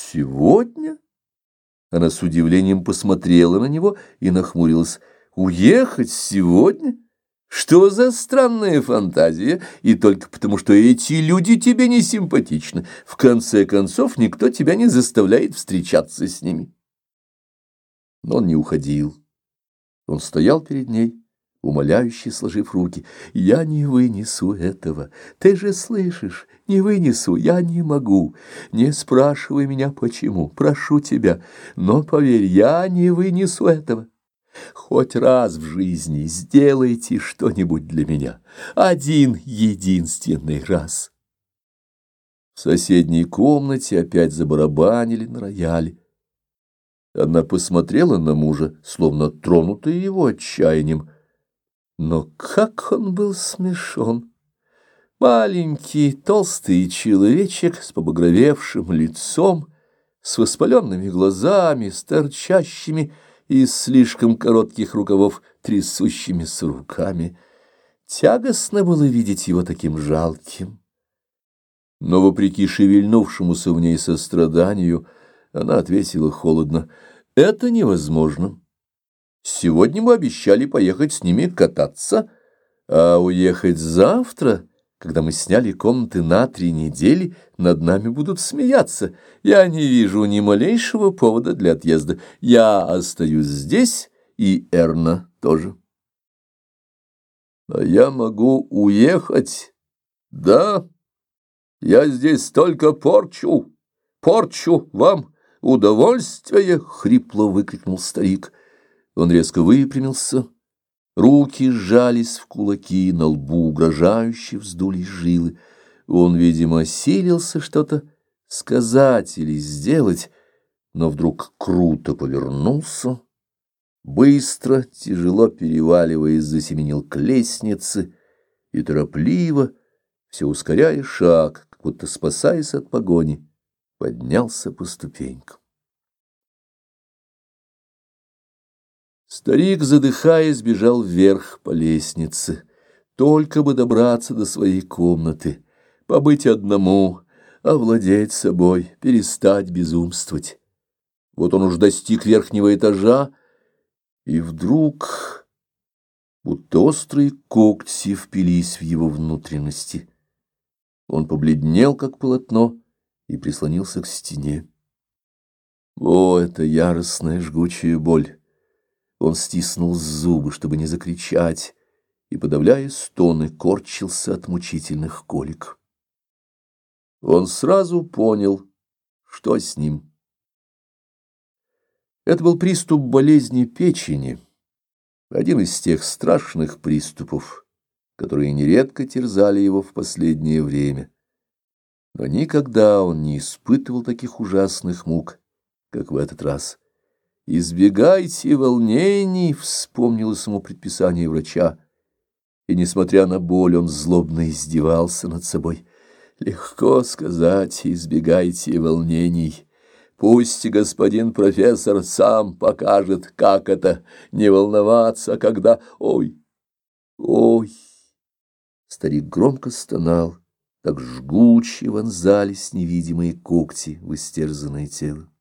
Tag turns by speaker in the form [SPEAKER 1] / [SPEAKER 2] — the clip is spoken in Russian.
[SPEAKER 1] Сегодня? Она с удивлением посмотрела на него и нахмурилась. Уехать сегодня? Что за странная фантазия? И только потому, что эти люди тебе не симпатичны. В конце концов, никто тебя не заставляет встречаться с ними. Но он не уходил. Он стоял перед ней, умоляюще сложив руки. «Я не вынесу этого. Ты же слышишь? Не вынесу. Я не могу. Не спрашивай меня, почему. Прошу тебя. Но поверь, я не вынесу этого. Хоть раз в жизни сделайте что-нибудь для меня. Один единственный раз». В соседней комнате опять забарабанили на рояле. Она посмотрела на мужа, словно тронутая его отчаянием. Но как он был смешон! Маленький толстый человечек с побагровевшим лицом, с воспаленными глазами, с торчащими из слишком коротких рукавов трясущимися руками. Тягостно было видеть его таким жалким. Но, вопреки шевельнувшемуся в ней состраданию, она ответила холодно: «Это невозможно. Сегодня мы обещали поехать с ними кататься, а уехать завтра, когда мы сняли комнаты на 3 недели, над нами будут смеяться. Я не вижу ни малейшего повода для отъезда. Я остаюсь здесь, и Эрна тоже». «А я могу уехать? Да, я здесь только порчу вам удовольствие!» — хрипло выкрикнул старик. Он резко выпрямился, руки сжались в кулаки, на лбу угрожающе вздулись жилы. Он, видимо, силился что-то сказать или сделать, но вдруг круто повернулся, быстро, тяжело переваливаясь, засеменил к лестнице и торопливо, все ускоряя шаг, как будто спасаясь от погони, поднялся по ступенькам. Старик, задыхаясь, бежал вверх по лестнице, только бы добраться до своей комнаты, побыть одному, овладеть собой, перестать безумствовать. Вот он уж достиг верхнего этажа, и вдруг, будто острые когти впились в его внутренности. Он побледнел, как полотно, и прислонился к стене. О, это яростная жгучая боль! Он стиснул зубы, чтобы не закричать, и, подавляя стоны, корчился от мучительных колик. Он сразу понял, что с ним. Это был приступ болезни печени, один из тех страшных приступов, которые нередко терзали его в последнее время. Но никогда он не испытывал таких ужасных мук, как в этот раз. «Избегайте волнений», — вспомнилось ему предписание врача, и, несмотря на боль, он злобно издевался над собой. Легко сказать: «Избегайте волнений». Пусть господин профессор сам покажет, как это — не волноваться, когда... Ой, ой! Старик громко стонал, так жгуче вонзались невидимые когти в истерзанное тело.